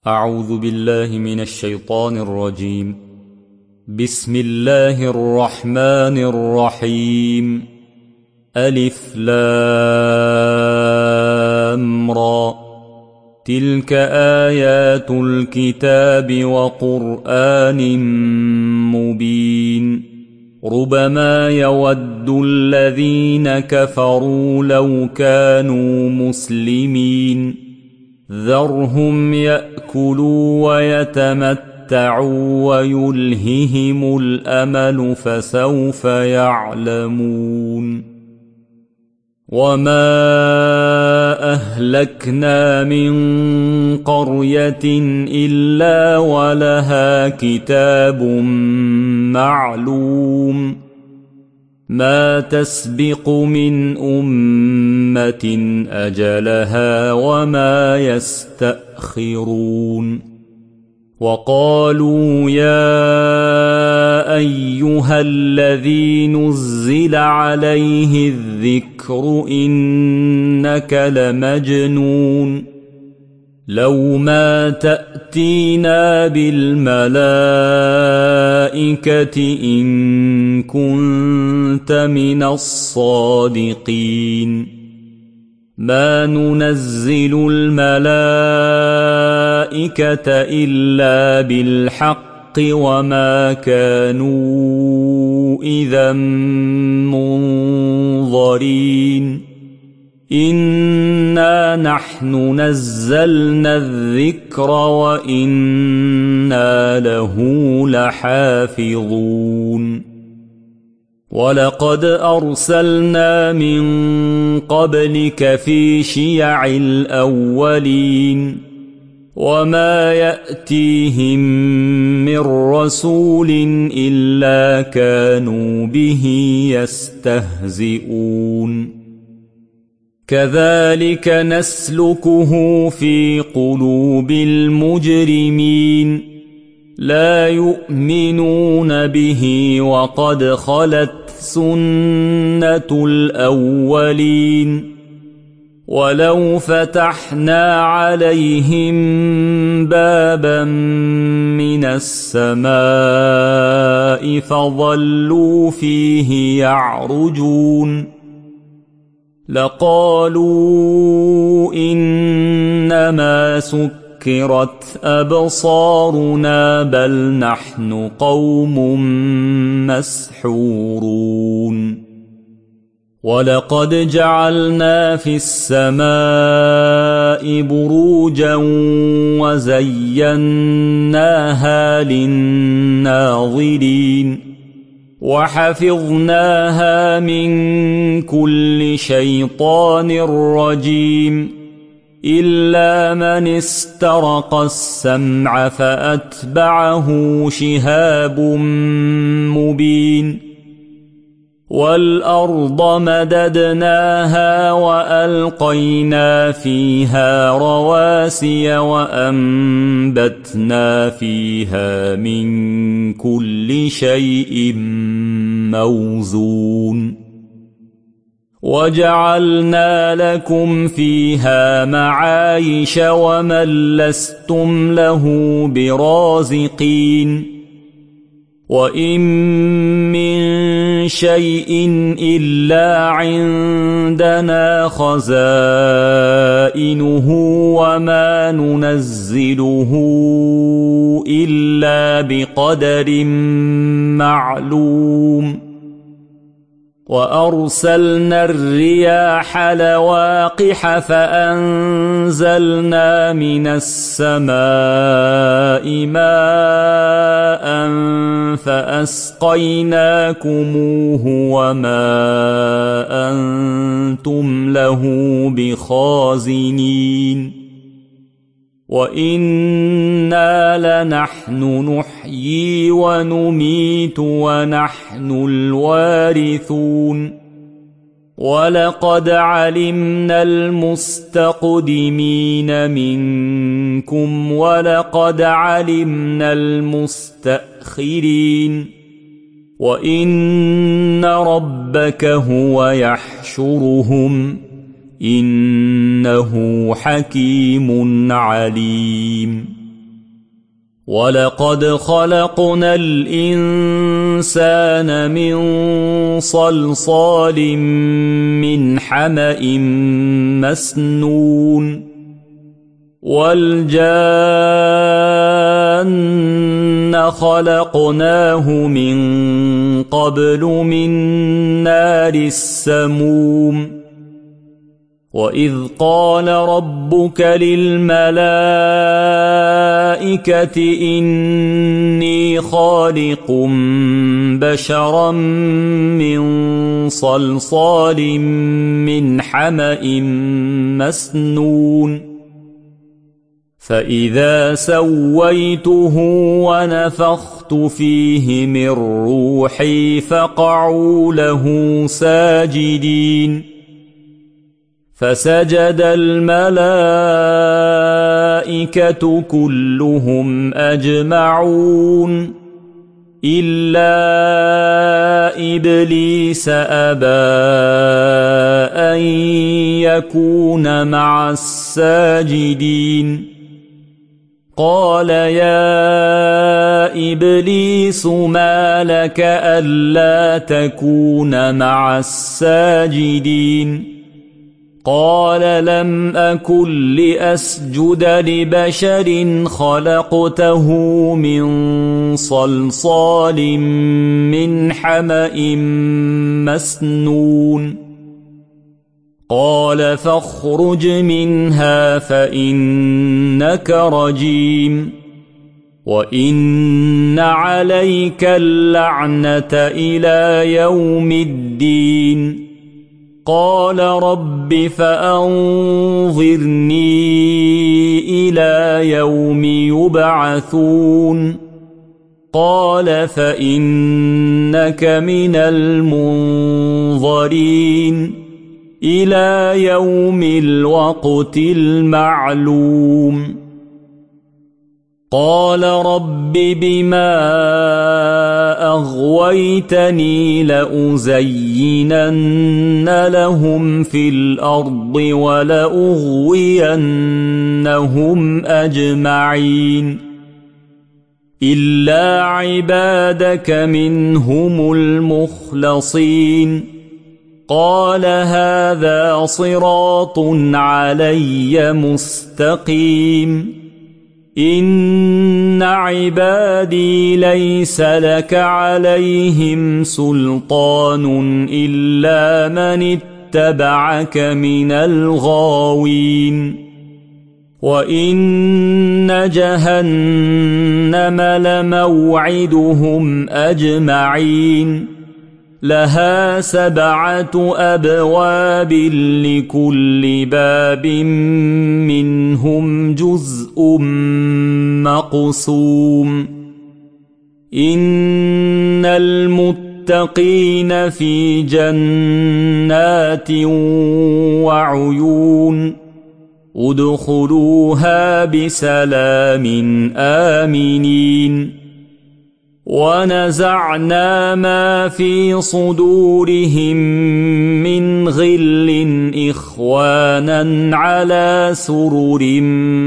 أعوذ بالله من الشيطان الرجيم. بسم الله الرحمن الرحيم. ألف لام را. تلك آيات الكتاب وقرآن مبين. ربما يود الذين كفروا لو كانوا مسلمين. ذرهم يأكلوا ويتمتعوا ويلههم الأمل فسوف يعلمون. وما أهلكنا من قرية إلا ولها كتاب معلوم. ما تسبق من أمة أجلها وما يستأخرون. وقالوا يا أيها الذي نزل عليه الذكر إنك لمجنون. لو ما تأتينا بالملائكة إن كنت من الصادقين. ما ننزل الملائكة إلا بالحق وما كانوا إذا منظرين. إنا نحن نزلنا الذكر وإنا له لحافظون. ولقد أرسلنا من قبلك في شيع الأولين. وما يأتيهم من رسول إلا كانوا به يستهزئون. كذلك نسلكه في قلوب المجرمين. لا يؤمنون به وقد خلت سنة الأولين. ولو فتحنا عليهم بابا من السماء فظلوا فيه يعرجون لقالوا إنما سكرت أبصارنا بل نحن قوم مسحورون. ولقد جعلنا في السماء بروجا وزيناها للناظرين. وحفظناها من كل شيطان رجيم إلا من استرق السمع فأتبعه شهاب مبين. والأرض مددناها وألقينا فيها رواسي وأنبتنا فيها من كل شيء موزون. وجعلنا لكم فيها معايش ومن لستم له برازقين. وإن من شيء إلا عندنا خزائنه وما ننزله إلا بقدر معلوم. وأرسلنا الرياح لواقح فأنزلنا من السماء ماء فأسقيناكموه وما أنتم له بخازنين. وإنا لنحن نحيي ونميت ونحن الوارثون. ولقد علمنا المستقدمين منكم ولقد علمنا المستأخرين. وإن ربك هو يحشرهم إنه حكيم عليم. ولقد خلقنا الإنسان من صلصال من حمأ مسنون والجان خلقناه من قبل من نار السموم وإذ قال ربك للملائكة إني خالق بشرا من صلصال من حمأ مسنون فإذا سويته ونفخت فيه من روحي فقعوا له ساجدين فسجد الملائكة كلهم أجمعون إلا إبليس أبى أن يكون مع الساجدين قال يا إبليس ما لك ألا تكون مع الساجدين قال لم أكن لأسجد لبشر خلقته من صلصال من حمأ مسنون قال فاخرج منها فإنك رجيم وإن عليك اللعنة إلى يوم الدين قال رب فأنظرني إلى يوم يبعثون قال فإنك من المنظرين إلى يوم الوقت المعلوم قال رب بما أغويتني لأزينن لهم في الأرض ولأغوينهم أجمعين إلا عبادك منهم المخلصين قال هذا صراط علي مستقيم إن عبادي ليس لك عليهم سلطان إلا من اتبعك من الغاوين وإن جهنم لموعدهم أجمعين لها 7 أبواب لكل باب منهم جزء مقسوم إن المتقين في جنات وعيون ادخلوها بسلام آمنين ونزعنا ما في صدورهم من غل إخوانا على سرر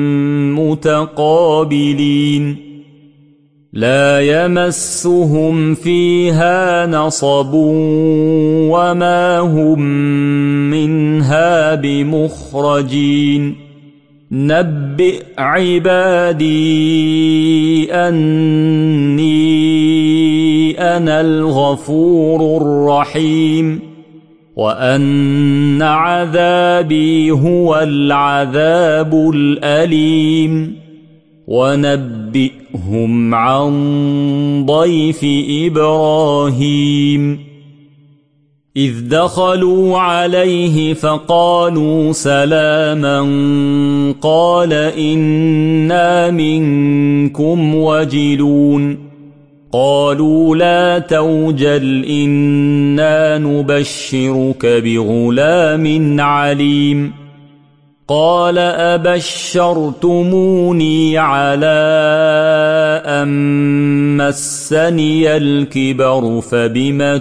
متقابلين لا يمسهم فيها نصب وما هم منها بمخرجين نبئ عبادي أني أنا الغفور الرحيم وأن عذابي هو العذاب الأليم ونبئهم عن ضيف إبراهيم إذ دخلوا عليه فقالوا سلاما قال إنا منكم وجلون قالوا لا توجل إنا نبشرك بغلام عليم قال أبشرتموني على أن مسني الكبر فبم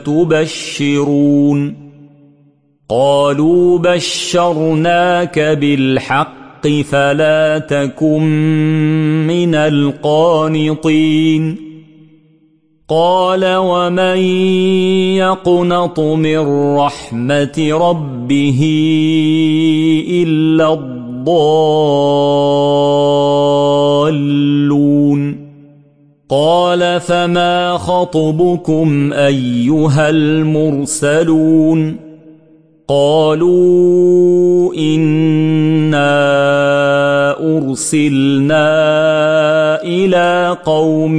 تبشرون قالوا بشرناك بالحق فلا تكن من القانطين قال ومن يقنط من رحمة ربه إلا الضالون قال فما خطبكم أيها المرسلون قالوا إنا أرسلنا إلى قوم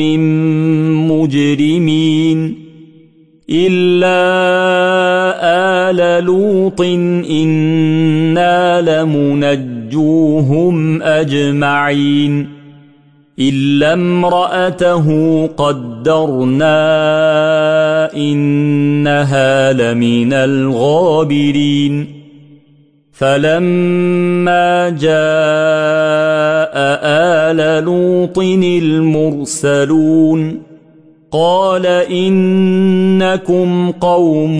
مجرمين إلا آل لوط إنا لمنجوهم أجمعين إلا امرأته قدرنا إنها لمن الغابرين فلما جاء آل لوط المرسلون قال إنكم قوم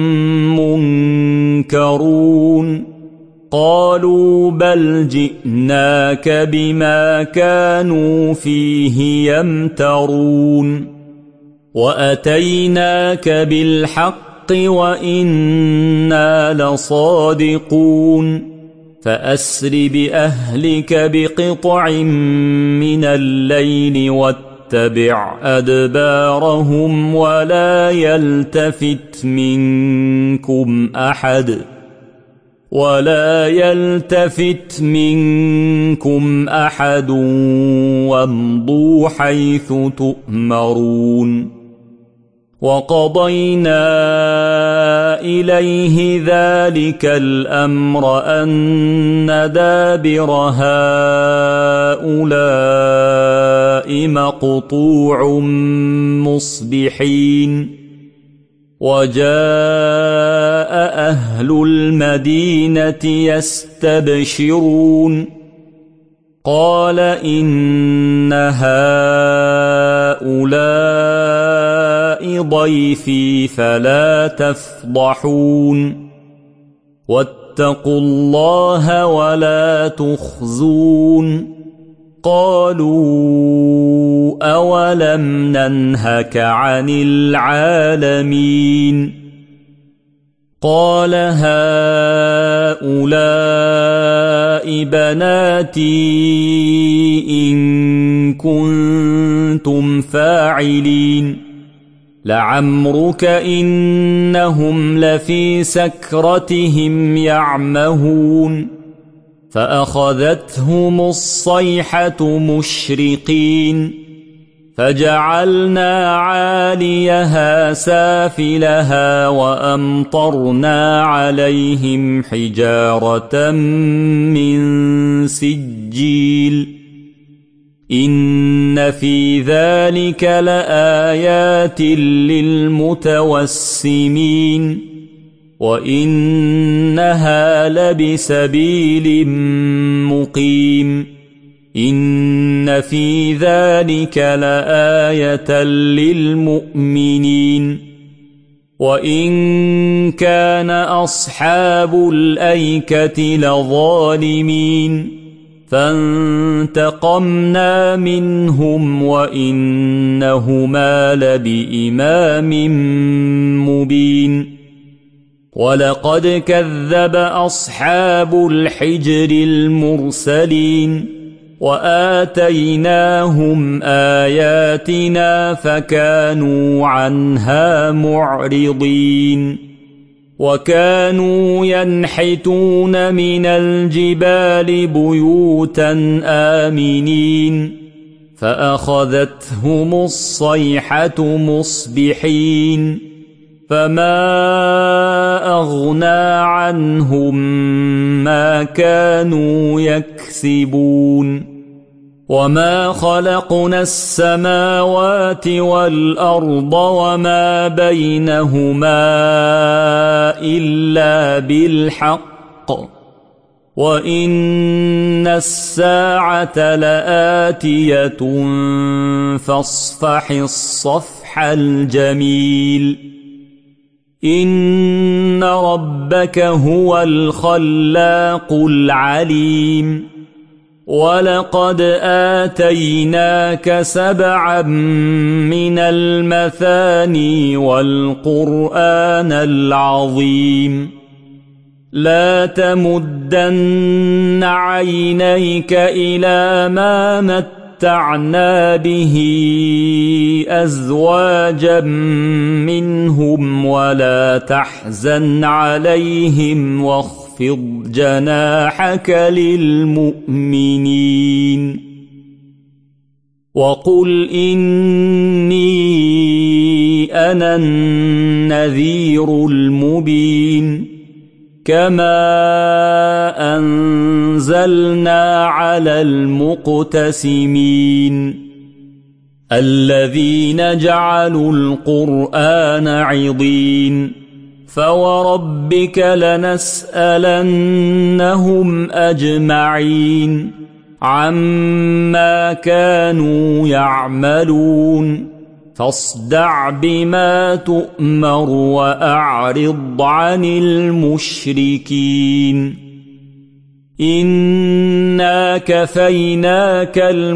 منكرون قالوا بل جئناك بما كانوا فيه يمترون وأتيناك بالحق وإنا لصادقون فأسر بأهلك بقطع من الليل واتبع أدبارهم ولا يلتفت منكم أحد وامضوا حيث تؤمرون وقضينا إليه ذلك الأمر أن دابر هؤلاء مقطوع مصبحين وجاء أهل المدينة يستبشرون قال إن هؤلاء ضيفي فلا تفضحون واتقوا الله ولا تخزون قالوا أولم ننهك عن العالمين قال هؤلاء بناتي إن كنتم فاعلين لعمرك إنهم لفي سكرتهم يعمهون فأخذتهم الصيحة مشرقين فجعلنا عاليها سافلها وأمطرنا عليهم حجارة من سجيل إن في ذلك لآيات للمتوسمين وإنها لبسبيل مقيم إن في ذلك لآية للمؤمنين وإن كان أصحاب الأيكة لظالمين فانتقمنا منهم وإنهما لبإمام مبين ولقد كذب أصحاب الحجر المرسلين وآتيناهم آياتنا فكانوا عنها معرضين وكانوا ينحتون من الجبال بيوتا آمنين فأخذتهم الصيحة مصبحين فما أغنى عنهم ما كانوا يكسبون وما خلقنا السماوات والأرض وما بينهما إلا بالحق وإن الساعة لآتية فاصفح الصفح الجميل إن ربك هو الخلاق العليم ولقد آتيناك 7 من المثاني والقرآن العظيم لا تمدن عينيك إلى ما متعنا به أزواجا منهم ولا تحزن عليهم واخفض جناحك للمؤمنين وقل إني أنا النذير المبين كما أنزلنا على المقتسمين الذين جعلوا القرآن عضين فوربك لنسألنهم أجمعين عما كانوا يعملون فاصدع بما تؤمر وأعرض عن المشركين إنا كفيناك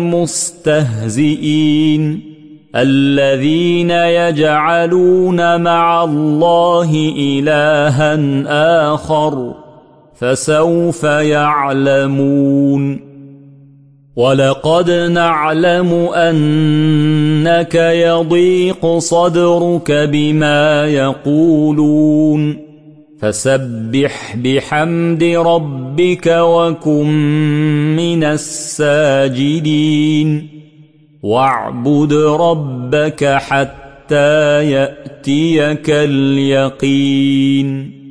المستهزئين الذين يجعلون مع الله إلها آخر فسوف يعلمون ولقد نعلم أنك يضيق صدرك بما يقولون فسبح بحمد ربك وكن من الساجدين واعبد ربك حتى يأتيك اليقين